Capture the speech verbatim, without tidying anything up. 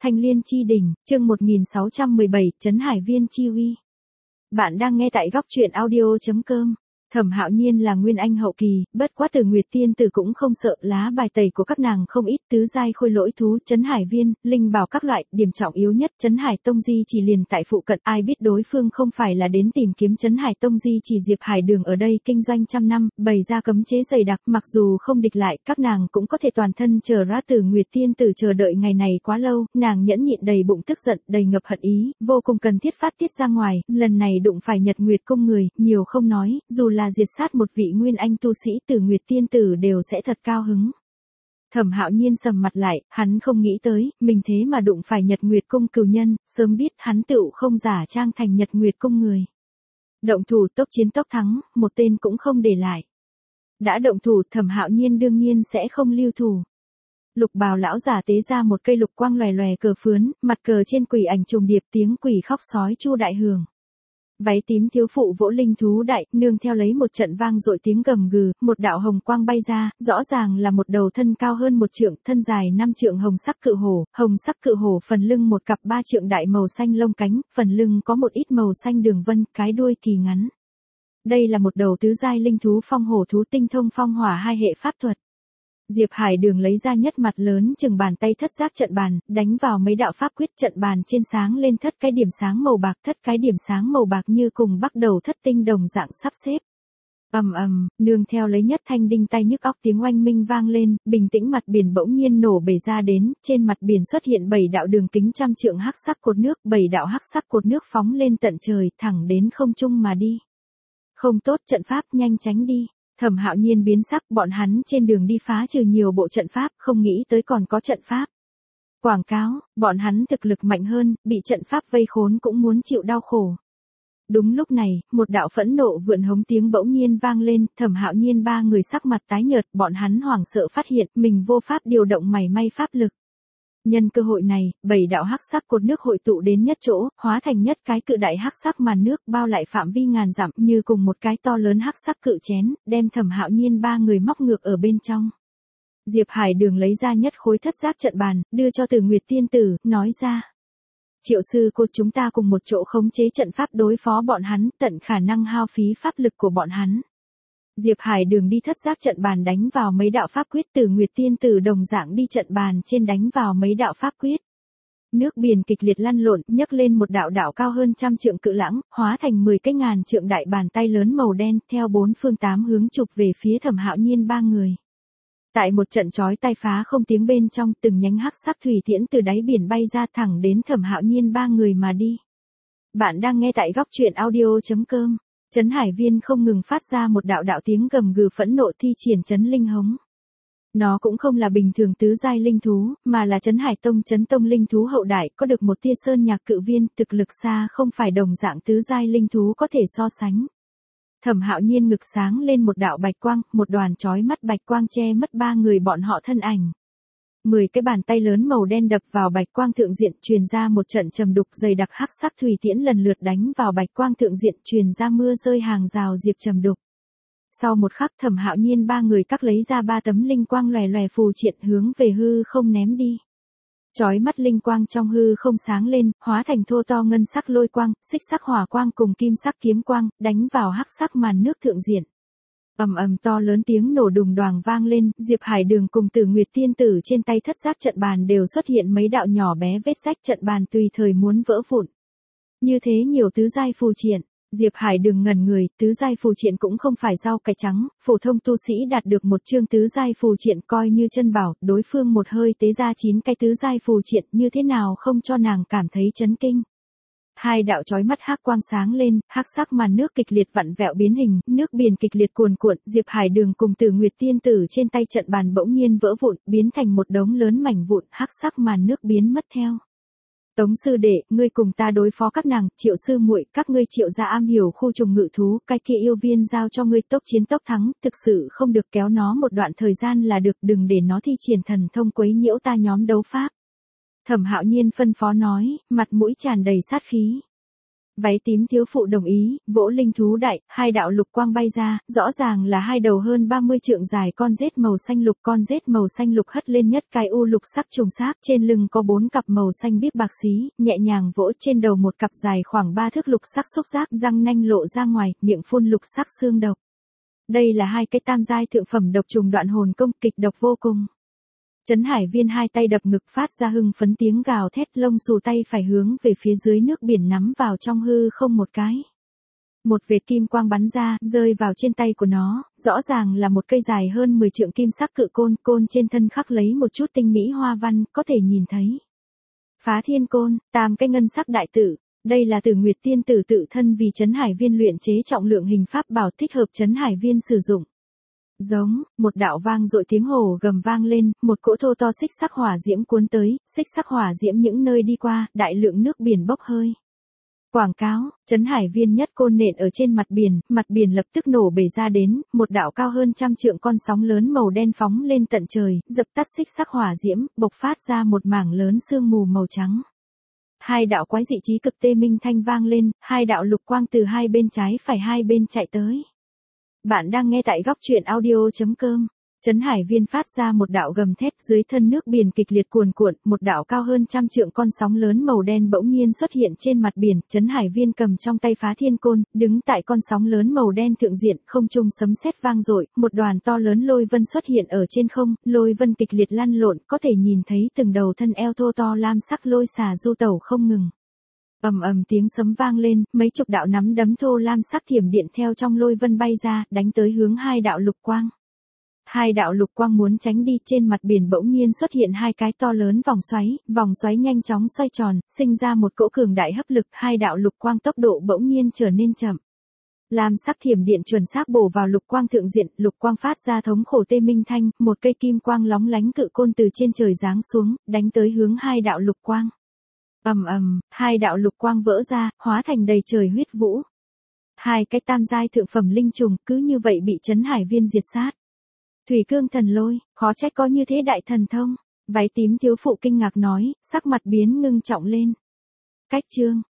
Thanh Liên chi đỉnh, chương một nghìn sáu trăm mười bảy, Trấn Hải Viên chi uy. Bạn đang nghe tại góc truyện audio chấm com. Thẩm Hạo Nhiên là nguyên anh hậu kỳ, bất quá Từ Nguyệt tiên tử cũng không sợ, lá bài tẩy của các nàng không ít, tứ giai khôi lỗi thú, Trấn Hải Viên, linh bảo các loại, điểm trọng yếu nhất Trấn Hải Tông Di chỉ liền tại phụ cận, ai biết đối phương không phải là đến tìm kiếm Trấn Hải Tông Di chỉ. Diệp Hải Đường ở đây kinh doanh trăm năm, bày ra cấm chế dày đặc, mặc dù không địch lại, các nàng cũng có thể toàn thân chờ ra. Từ Nguyệt tiên tử chờ đợi ngày này quá lâu, nàng nhẫn nhịn đầy bụng tức giận, đầy ngập hận ý, vô cùng cần thiết phát tiết ra ngoài, lần này đụng phải Nhật Nguyệt cung người, nhiều không nói, dù là diệt sát một vị nguyên anh tu sĩ, Từ Nguyệt tiên tử đều sẽ thật cao hứng. Thẩm Hạo Nhiên sầm mặt lại, hắn không nghĩ tới, mình thế mà đụng phải Nhật Nguyệt cung cừu nhân, sớm biết hắn tựu không giả trang thành Nhật Nguyệt cung người. Động thủ tốc chiến tốc thắng, một tên cũng không để lại. Đã động thủ, Thẩm Hạo Nhiên đương nhiên sẽ không lưu thủ. Lục bào lão giả tế ra một cây lục quang lòe lòe cờ phướn, mặt cờ trên quỷ ảnh trùng điệp, tiếng quỷ khóc sói chu đại hưởng. Váy tím thiếu phụ vỗ linh thú đại, nương theo lấy một trận vang dội tiếng gầm gừ, một đạo hồng quang bay ra, rõ ràng là một đầu thân cao hơn một trượng, thân dài năm trượng hồng sắc cự hổ, hồng sắc cự hổ phần lưng một cặp ba trượng đại màu xanh lông cánh, phần lưng có một ít màu xanh đường vân, cái đuôi kỳ ngắn. Đây là một đầu tứ giai linh thú phong hổ thú, tinh thông phong hỏa hai hệ pháp thuật. Diệp Hải Đường lấy ra nhất mặt lớn chừng bàn tay thất giác trận bàn, đánh vào mấy đạo pháp quyết, trận bàn trên sáng lên thất cái điểm sáng màu bạc, thất cái điểm sáng màu bạc như cùng bắt đầu thất tinh đồng dạng sắp xếp. Ầm ầm, nương theo lấy nhất thanh đinh tai nhức óc tiếng oanh minh vang lên, bình tĩnh mặt biển bỗng nhiên nổ bể ra đến, trên mặt biển xuất hiện bảy đạo đường kính trăm trượng hắc sắc cột nước, bảy đạo hắc sắc cột nước phóng lên tận trời, thẳng đến không trung mà đi. Không tốt, trận pháp, nhanh tránh đi. Thẩm Hạo Nhiên biến sắc, bọn hắn trên đường đi phá trừ nhiều bộ trận pháp, không nghĩ tới còn có trận pháp. Quảng cáo, bọn hắn thực lực mạnh hơn, bị trận pháp vây khốn cũng muốn chịu đau khổ. Đúng lúc này, một đạo phẫn nộ vượn hống tiếng bỗng nhiên vang lên, Thẩm Hạo Nhiên ba người sắc mặt tái nhợt, bọn hắn hoảng sợ phát hiện mình vô pháp điều động mảy may pháp lực. Nhân cơ hội này, bảy đạo hắc sắc cột nước hội tụ đến nhất chỗ, hóa thành nhất cái cự đại hắc sắc màn nước, bao lại phạm vi ngàn dặm, như cùng một cái to lớn hắc sắc cự chén, đem Thẩm Hạo Nhiên ba người móc ngược ở bên trong. Diệp Hải Đường lấy ra nhất khối thất giác trận bàn, đưa cho Từ Nguyệt tiên tử, nói ra: Triệu sư cô, chúng ta cùng một chỗ khống chế trận pháp đối phó bọn hắn, tận khả năng hao phí pháp lực của bọn hắn. Diệp Hải Đường đi thất giác trận bàn đánh vào mấy đạo pháp quyết, Từ Nguyệt tiên tử đồng dạng đi trận bàn trên đánh vào mấy đạo pháp quyết. Nước biển kịch liệt lăn lộn, nhấc lên một đạo đạo cao hơn trăm trượng cự lãng, hóa thành mười cái ngàn trượng đại bàn tay lớn màu đen, theo bốn phương tám hướng chụp về phía Thẩm Hạo Nhiên ba người. Tại một trận chói tai phá không tiếng bên trong, từng nhánh hắc sắc thủy tiễn từ đáy biển bay ra thẳng đến Thẩm Hạo Nhiên ba người mà đi. Bạn đang nghe tại góc truyện audio chấm com. Trấn Hải Viên không ngừng phát ra một đạo đạo tiếng gầm gừ phẫn nộ, thi triển Trấn Linh Hống. Nó cũng không là bình thường tứ giai linh thú, mà là Trấn Hải Tông Trấn Tông linh thú hậu đại, có được một tia sơn nhạc cự viên, thực lực xa không phải đồng dạng tứ giai linh thú có thể so sánh. Thẩm Hạo Nhiên ngực sáng lên một đạo bạch quang, một đoàn chói mắt bạch quang che mất ba người bọn họ thân ảnh. Mười cái bàn tay lớn màu đen đập vào bạch quang thượng diện, truyền ra một trận trầm đục, dày đặc hắc sắc thủy tiễn lần lượt đánh vào bạch quang thượng diện, truyền ra mưa rơi hàng rào diệp trầm đục. Sau một khắc, Thẩm Hạo Nhiên ba người các lấy ra ba tấm linh quang lòe lòe phù triện hướng về hư không ném đi. Chói mắt linh quang trong hư không sáng lên, hóa thành thô to ngân sắc lôi quang, xích sắc hỏa quang cùng kim sắc kiếm quang, đánh vào hắc sắc màn nước thượng diện. Ầm ầm, to lớn tiếng nổ đùng đoàng vang lên, Diệp Hải Đường cùng Từ Nguyệt tiên tử trên tay thất giác trận bàn đều xuất hiện mấy đạo nhỏ bé vết rách, trận bàn tùy thời muốn vỡ vụn. Như thế nhiều tứ giai phù triện, Diệp Hải Đường ngẩn người, tứ giai phù triện cũng không phải rau cải trắng, phổ thông tu sĩ đạt được một chương tứ giai phù triện coi như chân bảo, đối phương một hơi tế ra chín cái tứ giai phù triện, như thế nào không cho nàng cảm thấy chấn kinh. Hai đạo chói mắt hắc quang sáng lên, hắc sắc màn nước kịch liệt vặn vẹo biến hình, nước biển kịch liệt cuồn cuộn, Diệp Hải Đường cùng Từ Nguyệt tiên tử trên tay trận bàn bỗng nhiên vỡ vụn, biến thành một đống lớn mảnh vụn, hắc sắc màn nước biến mất theo. Tống sư đệ, ngươi cùng ta đối phó các nàng, Triệu sư muội, các ngươi Triệu gia am hiểu khu trùng ngự thú, cái kia yêu viên giao cho ngươi, tốc chiến tốc thắng, thực sự không được kéo nó một đoạn thời gian là được, đừng để nó thi triển thần thông quấy nhiễu ta nhóm đấu pháp. Thẩm Hạo Nhiên phân phó nói, mặt mũi tràn đầy sát khí. Váy tím thiếu phụ đồng ý, vỗ linh thú đại, hai đạo lục quang bay ra, rõ ràng là hai đầu hơn ba mươi trượng dài con rết màu xanh lục, con rết màu xanh lục hất lên nhất cái u lục sắc trùng sáp, trên lưng có bốn cặp màu xanh biếc bạc xí, nhẹ nhàng vỗ trên đầu một cặp dài khoảng ba thước lục sắc xúc giác, răng nanh lộ ra ngoài, miệng phun lục sắc xương độc. Đây là hai cái tam giai thượng phẩm độc trùng đoạn hồn công, kịch độc vô cùng. Trấn Hải Viên hai tay đập ngực phát ra hưng phấn tiếng gào thét, lông xù tay phải hướng về phía dưới nước biển nắm vào trong hư không một cái. Một vệt kim quang bắn ra, rơi vào trên tay của nó, rõ ràng là một cây dài hơn mười trượng kim sắc cự côn, côn trên thân khắc lấy một chút tinh mỹ hoa văn, có thể nhìn thấy. Phá thiên côn, tam cái ngân sắc đại tử, đây là Tử Nguyệt tiên tử tự thân vì Trấn Hải Viên luyện chế trọng lượng hình pháp bảo thích hợp Trấn Hải Viên sử dụng. Giống, một đạo vang dội tiếng hổ gầm vang lên, một cỗ thô to xích sắc hỏa diễm cuốn tới, xích sắc hỏa diễm những nơi đi qua, đại lượng nước biển bốc hơi. Quảng cáo, Trấn Hải Viên nhất côn nện ở trên mặt biển, mặt biển lập tức nổ bể ra đến, một đạo cao hơn trăm trượng con sóng lớn màu đen phóng lên tận trời, dập tắt xích sắc hỏa diễm, bộc phát ra một mảng lớn sương mù màu trắng. Hai đạo quái dị trí cực tê minh thanh vang lên, hai đạo lục quang từ hai bên trái phải hai bên chạy tới. Bạn đang nghe tại góc truyện audio chấm com. Trấn Hải Viên phát ra một đạo gầm thét, dưới thân nước biển kịch liệt cuồn cuộn, một đạo cao hơn trăm trượng con sóng lớn màu đen bỗng nhiên xuất hiện trên mặt biển, Trấn Hải Viên cầm trong tay phá thiên côn, đứng tại con sóng lớn màu đen thượng diện, không trung sấm sét vang dội, một đoàn to lớn lôi vân xuất hiện ở trên không, lôi vân kịch liệt lăn lộn, có thể nhìn thấy từng đầu thân eo thô to lam sắc lôi xà du tẩu không ngừng. Ầm ầm tiếng sấm vang lên, mấy chục đạo nắm đấm thô lam sắc thiểm điện theo trong lôi vân bay ra, đánh tới hướng hai đạo lục quang. Hai đạo lục quang muốn tránh đi, trên mặt biển bỗng nhiên xuất hiện hai cái to lớn vòng xoáy, vòng xoáy nhanh chóng xoay tròn, sinh ra một cỗ cường đại hấp lực, hai đạo lục quang tốc độ bỗng nhiên trở nên chậm. Lam sắc thiểm điện chuẩn xác bổ vào lục quang thượng diện, lục quang phát ra thống khổ tê minh thanh, một cây kim quang lóng lánh cự côn từ trên trời giáng xuống, đánh tới hướng hai đạo lục quang. Ầm ầm, hai đạo lục quang vỡ ra, hóa thành đầy trời huyết vũ. Hai cái tam giai thượng phẩm linh trùng cứ như vậy bị Trấn Hải Viên diệt sát. Thủy cương thần lôi, khó trách có như thế đại thần thông. Váy tím thiếu phụ kinh ngạc nói, sắc mặt biến ngưng trọng lên. Cách chương